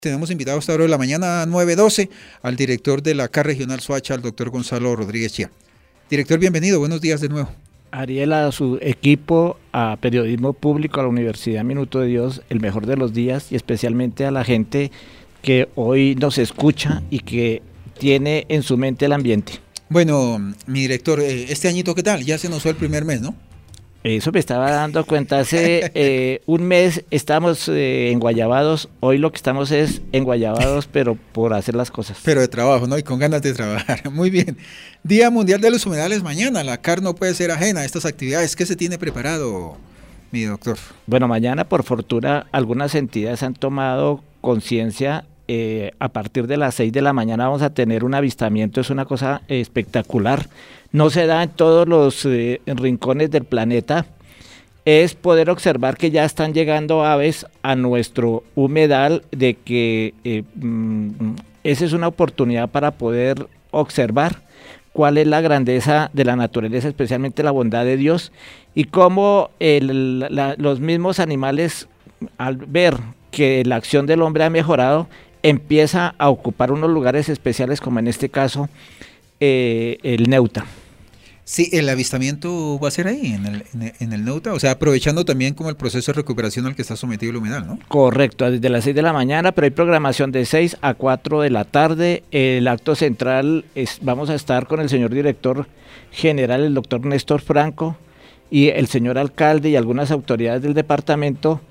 Tenemos invitado a esta hora de la mañana 9:12 al director de la CAR Regional Soacha, al doctor Gonzalo Rodríguez Chía. Director, bienvenido, buenos días de nuevo. Ariel, a su equipo, a Periodismo Público, a la Universidad Minuto de Dios, el mejor de los días, y especialmente a la gente que hoy nos escucha y que tiene en su mente el ambiente. Bueno, mi director, este añito, ¿qué tal? Ya se nos fue el primer mes, ¿no? Eso me estaba dando cuenta. Hace un mes estábamos enguayabados, hoy lo que estamos es enguayabados, pero por hacer las cosas. Pero de trabajo, ¿no? Y con ganas de trabajar. Muy bien. Día Mundial de los Humedales mañana. La CAR no puede ser ajena a estas actividades. ¿Qué se tiene preparado, mi doctor? Bueno, mañana, por fortuna, algunas entidades han tomado conciencia. A partir de las 6 de la mañana vamos a tener un avistamiento, es una cosa espectacular, no se da en todos los rincones del planeta, es poder observar que ya están llegando aves a nuestro humedal, de que esa es una oportunidad para poder observar cuál es la grandeza de la naturaleza, especialmente la bondad de Dios, y cómo los mismos animales, al ver que la acción del hombre ha mejorado, empieza a ocupar unos lugares especiales, como en este caso el Neuta. Sí, el avistamiento va a ser ahí, en el Neuta, o sea, aprovechando también como el proceso de recuperación al que está sometido el humedal, ¿no? Correcto, desde las 6 de la mañana, pero hay programación de 6 a 4 de la tarde. El acto central vamos a estar con el señor director general, el doctor Néstor Franco, y el señor alcalde y algunas autoridades del departamento,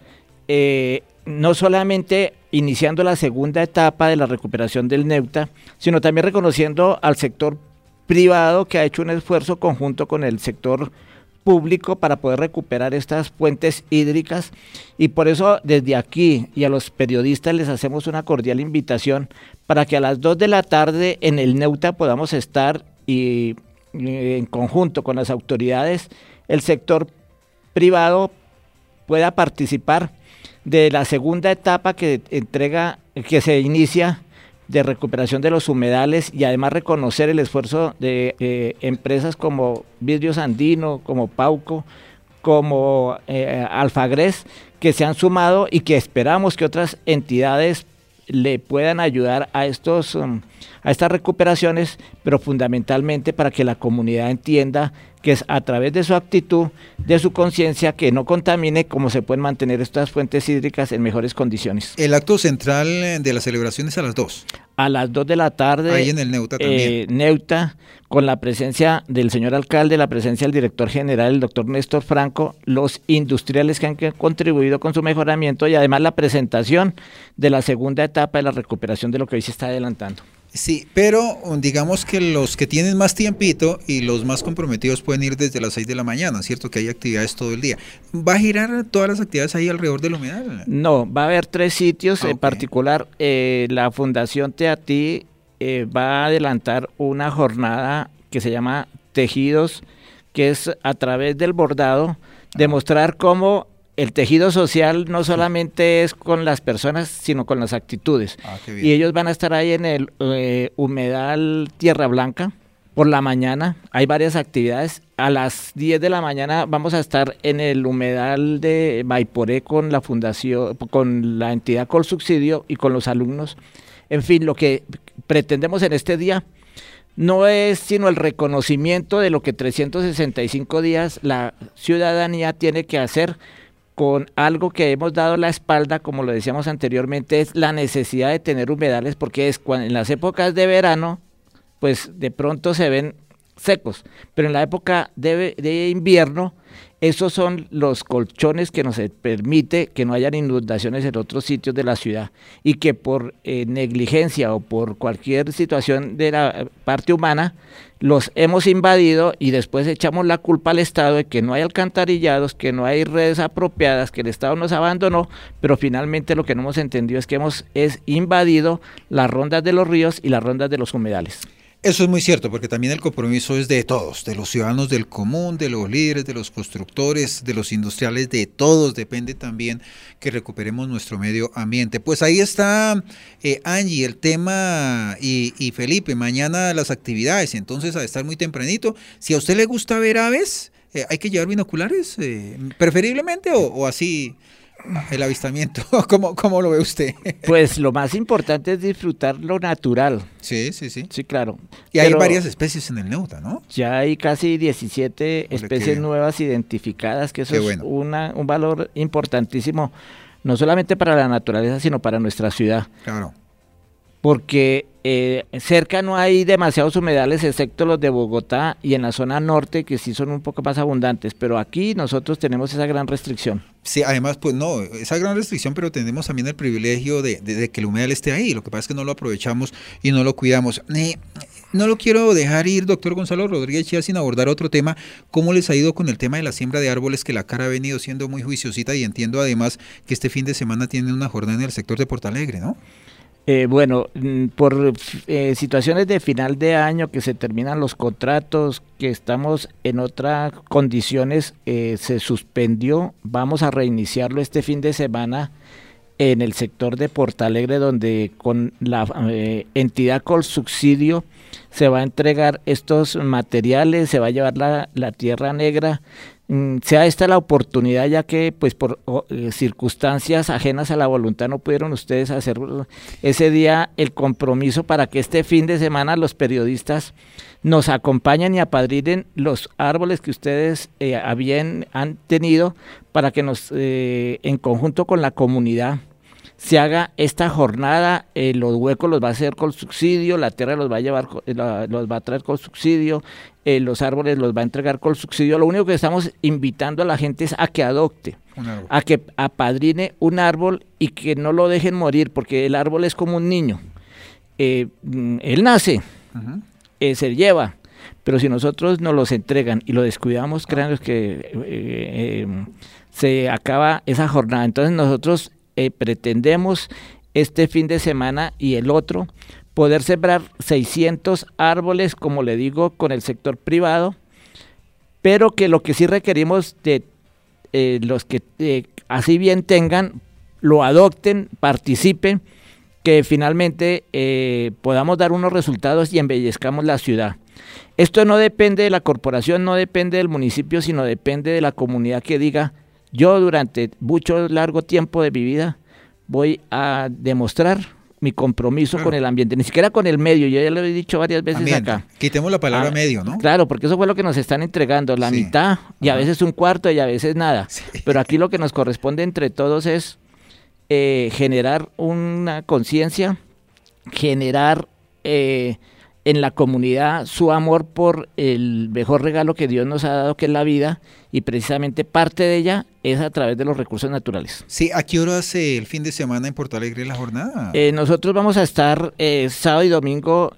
no solamente iniciando la segunda etapa de la recuperación del Neuta, sino también reconociendo al sector privado que ha hecho un esfuerzo conjunto con el sector público para poder recuperar estas fuentes hídricas, y por eso desde aquí y a los periodistas les hacemos una cordial invitación para que a las 2 de la tarde en el Neuta podamos estar y en conjunto con las autoridades, el sector privado pueda participar de la segunda etapa que se inicia de recuperación de los humedales, y además reconocer el esfuerzo de empresas como Vidrios Andino, como Pauco, como Alfagres, que se han sumado y que esperamos que otras entidades le puedan ayudar a estas recuperaciones, pero fundamentalmente para que la comunidad entienda que es a través de su actitud, de su conciencia, que no contamine, cómo se pueden mantener estas fuentes hídricas en mejores condiciones. El acto central de la celebración es a las 2. A las 2 de la tarde. Ahí en el Neuta también. Neuta, con la presencia del señor alcalde, la presencia del director general, el doctor Néstor Franco, los industriales que han contribuido con su mejoramiento, y además la presentación de la segunda etapa de la recuperación de lo que hoy se está adelantando. Sí, pero digamos que los que tienen más tiempito y los más comprometidos pueden ir desde las 6 de la mañana, ¿cierto? Que hay actividades todo el día. ¿Va a girar todas las actividades ahí alrededor del humedal? No, va a haber 3 sitios en particular. La Fundación Teatí va a adelantar una jornada que se llama Tejidos, que es a través del bordado, demostrar cómo el tejido social no solamente es con las personas, sino con las actitudes. Y ellos van a estar ahí en el humedal Tierra Blanca por la mañana. Hay varias actividades. A las 10 de la mañana vamos a estar en el humedal de Maiporé con la fundación, con la entidad Colsubsidio y con los alumnos. En fin, lo que pretendemos en este día no es sino el reconocimiento de lo que 365 días la ciudadanía tiene que hacer con algo que hemos dado la espalda, como lo decíamos anteriormente, es la necesidad de tener humedales, porque en las épocas de verano, pues de pronto se ven secos, pero en la época de invierno, esos son los colchones que nos permite que no hayan inundaciones en otros sitios de la ciudad, y que por negligencia o por cualquier situación de la parte humana los hemos invadido, y después echamos la culpa al Estado de que no hay alcantarillados, que no hay redes apropiadas, que el Estado nos abandonó, pero finalmente lo que no hemos entendido es que hemos invadido las rondas de los ríos y las rondas de los humedales. Eso es muy cierto, porque también el compromiso es de todos, de los ciudadanos del común, de los líderes, de los constructores, de los industriales, de todos. Depende también que recuperemos nuestro medio ambiente. Pues ahí está, Angie, el tema, y Felipe, mañana las actividades, entonces a estar muy tempranito. Si a usted le gusta ver aves, hay que llevar binoculares, preferiblemente, o así. el avistamiento? ¿Cómo lo ve usted? Pues lo más importante es disfrutar lo natural. Sí. Sí, claro. Y hay varias especies en el Neuta, ¿no? Ya hay casi 17 especies nuevas identificadas, que eso es un valor importantísimo, no solamente para la naturaleza, sino para nuestra ciudad. Claro. Porque cerca no hay demasiados humedales, excepto los de Bogotá y en la zona norte, que sí son un poco más abundantes, pero aquí nosotros tenemos esa gran restricción. Sí, además, pues no, esa gran restricción, pero tenemos también el privilegio de que el humedal esté ahí. Lo que pasa es que no lo aprovechamos y no lo cuidamos. No lo quiero dejar ir, doctor Gonzalo Rodríguez Chía, sin abordar otro tema. ¿Cómo les ha ido con el tema de la siembra de árboles? Que la cara ha venido siendo muy juiciosita, y entiendo además que este fin de semana tienen una jornada en el sector de Portalegre, ¿no? Bueno, por situaciones de final de año, que se terminan los contratos, que estamos en otras condiciones, se suspendió. Vamos a reiniciarlo este fin de semana en el sector de Portalegre, donde con la entidad Colsubsidio se va a entregar estos materiales, se va a llevar la tierra negra. Sea esta la oportunidad, ya que pues por circunstancias ajenas a la voluntad no pudieron ustedes hacer ese día el compromiso, para que este fin de semana los periodistas nos acompañen y apadrinen los árboles que ustedes han tenido, para que nos en conjunto con la comunidad se haga esta jornada. Los huecos los va a hacer Colsubsidio, la tierra los va a llevar, los va a traer Colsubsidio, los árboles los va a entregar Colsubsidio. Lo único que estamos invitando a la gente es a que adopte, a que apadrine un árbol y que no lo dejen morir, porque el árbol es como un niño. Él nace, se lleva, pero si nosotros nos los entregan y lo descuidamos, créanme que se acaba esa jornada. Entonces nosotros pretendemos este fin de semana y el otro poder sembrar 600 árboles, como le digo, con el sector privado, pero que lo que sí requerimos de los que así bien tengan, lo adopten, participen, que finalmente podamos dar unos resultados y embellezcamos la ciudad. Esto no depende de la corporación, no depende del municipio, sino depende de la comunidad, que diga: yo durante mucho largo tiempo de mi vida voy a demostrar mi compromiso con el ambiente, ni siquiera con el medio. Yo ya lo he dicho varias veces ambiente. Acá. Quitemos la palabra medio, ¿no? Claro, porque eso fue lo que nos están entregando, la mitad, y a veces un cuarto, y a veces nada. Sí. Pero aquí lo que nos corresponde entre todos es generar una conciencia, generar en la comunidad su amor por el mejor regalo que Dios nos ha dado, que es la vida, y precisamente parte de ella es a través de los recursos naturales. Sí, ¿a qué hora hace el fin de semana en Portalegre la jornada? Nosotros vamos a estar sábado y domingo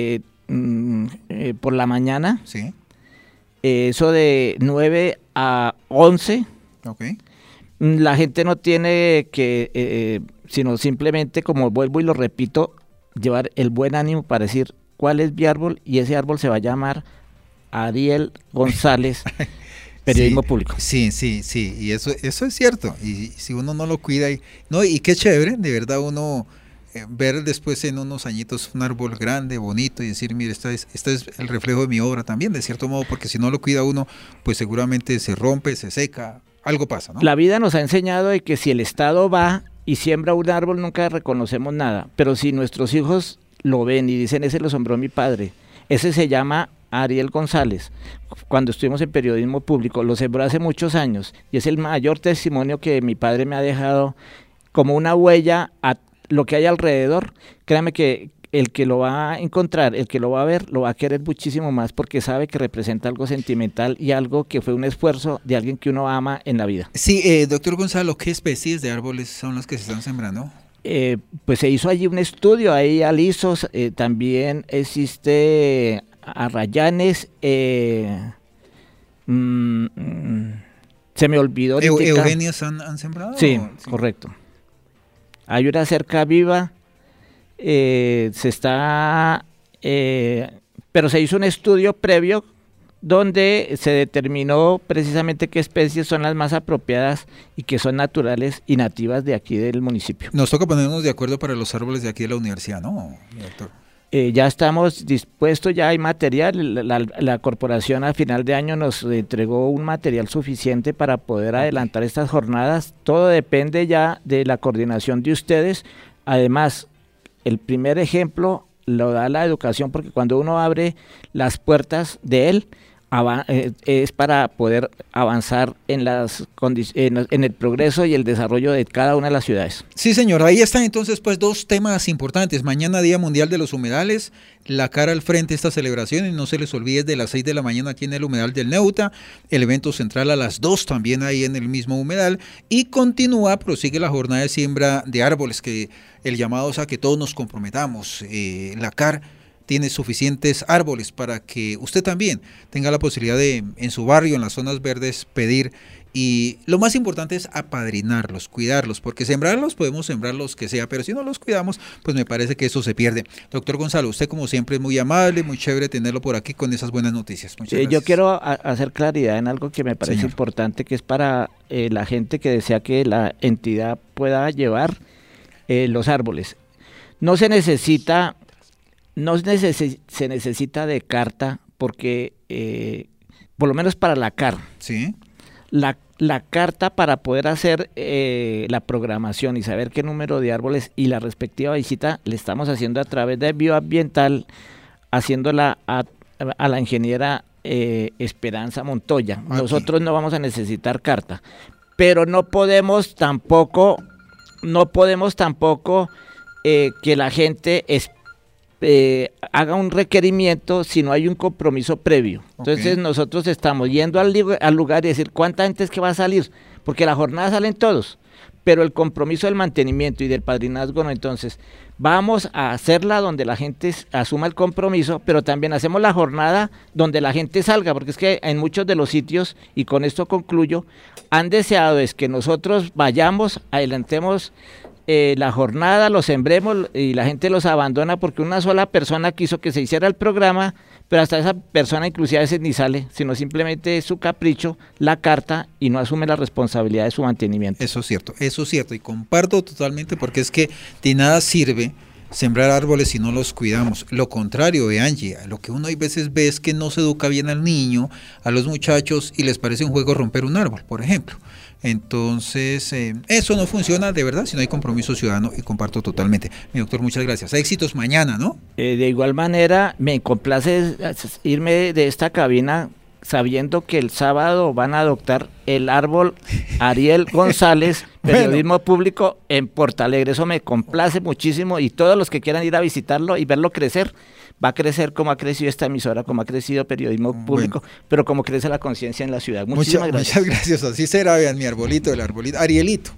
por la mañana, sí. Eso de 9 a 11. Okay. La gente no tiene que, sino simplemente, como vuelvo y lo repito, llevar el buen ánimo para decir cuál es mi árbol, y ese árbol se va a llamar Ariel González, periodismo público. Sí, y eso es cierto, y si uno no lo cuida, y qué chévere, de verdad, uno ver después en unos añitos un árbol grande, bonito, y decir: mire, este es el reflejo de mi obra también, de cierto modo, porque si no lo cuida uno, pues seguramente se rompe, se seca, algo pasa, ¿no? La vida nos ha enseñado de que si el Estado va y siembra un árbol, nunca reconocemos nada, pero si nuestros hijos lo ven y dicen: ese lo sembró mi padre, ese se llama Ariel González, cuando estuvimos en periodismo público, lo sembró hace muchos años, y es el mayor testimonio que mi padre me ha dejado como una huella a lo que hay alrededor. Créame que el que lo va a encontrar, el que lo va a ver, lo va a querer muchísimo más, porque sabe que representa algo sentimental y algo que fue un esfuerzo de alguien que uno ama en la vida. Sí, doctor Gonzalo, ¿qué especies de árboles son las que se están sembrando? Pues se hizo allí un estudio, hay alisos, también existe arrayanes, se me olvidó. ¿Eugenias han sembrado? Sí, correcto. Hay una cerca viva, se está, pero se hizo un estudio previo donde se determinó precisamente qué especies son las más apropiadas y que son naturales y nativas de aquí del municipio. Nos toca ponernos de acuerdo para los árboles de aquí de la universidad, ¿no, doctor? Ya estamos dispuestos, ya hay material, la corporación a final de año nos entregó un material suficiente para poder adelantar estas jornadas. Todo depende ya de la coordinación de ustedes. Además, el primer ejemplo lo da la educación, porque cuando uno abre las puertas de él, es para poder avanzar en el progreso y el desarrollo de cada una de las ciudades. Sí, señor, ahí están entonces pues dos temas importantes. Mañana Día Mundial de los Humedales, la cara al frente de esta celebración, y no se les olvide de las 6 de la mañana aquí en el Humedal del Neuta, el evento central a las 2 también ahí en el mismo humedal, y prosigue la jornada de siembra de árboles, que el llamado es a que todos nos comprometamos. La CAR tiene suficientes árboles para que usted también tenga la posibilidad de, en su barrio, en las zonas verdes, pedir. Y lo más importante es apadrinarlos, cuidarlos, porque sembrarlos podemos sembrar los que sea, pero si no los cuidamos, pues me parece que eso se pierde. Doctor Gonzalo, usted como siempre es muy amable, muy chévere tenerlo por aquí con esas buenas noticias. Muchas gracias. Yo quiero hacer claridad en algo que me parece importante, que es para la gente que desea que la entidad pueda llevar los árboles. Se necesita de carta, porque por lo menos para la CAR, ¿sí? La carta para poder hacer la programación y saber qué número de árboles y la respectiva visita le estamos haciendo a través de Bioambiental, haciéndola a la ingeniera Esperanza Montoya. Aquí. Nosotros no vamos a necesitar carta, pero no podemos tampoco que la gente haga un requerimiento si no hay un compromiso previo. Entonces nosotros estamos yendo al lugar y decir cuánta gente es que va a salir, porque la jornada salen todos, pero el compromiso del mantenimiento y del padrinazgo no. Entonces vamos a hacerla donde la gente asuma el compromiso, pero también hacemos la jornada donde la gente salga, porque es que en muchos de los sitios, y con esto concluyo, han deseado es que nosotros vayamos, adelantemos la jornada, los sembremos y la gente los abandona porque una sola persona quiso que se hiciera el programa, pero hasta esa persona inclusive a veces ni sale, sino simplemente es su capricho, la carta, y no asume la responsabilidad de su mantenimiento. Eso es cierto, y comparto totalmente, porque es que de nada sirve sembrar árboles si no los cuidamos. Lo contrario, Angie, lo que uno hay veces ve es que no se educa bien al niño, a los muchachos, y les parece un juego romper un árbol, por ejemplo. Entonces, eso no funciona de verdad si no hay compromiso ciudadano, y comparto totalmente. Mi doctor, muchas gracias. Éxitos mañana, ¿no? De igual manera, me complace irme de esta cabina sabiendo que el sábado van a adoptar el árbol Ariel González, periodismo público en Portalegre. Eso me complace muchísimo, y todos los que quieran ir a visitarlo y verlo crecer, va a crecer como ha crecido esta emisora, como ha crecido periodismo público, pero como crece la conciencia en la ciudad. Muchísimas gracias. Muchas gracias, así será. Vean mi arbolito, el arbolito, Arielito.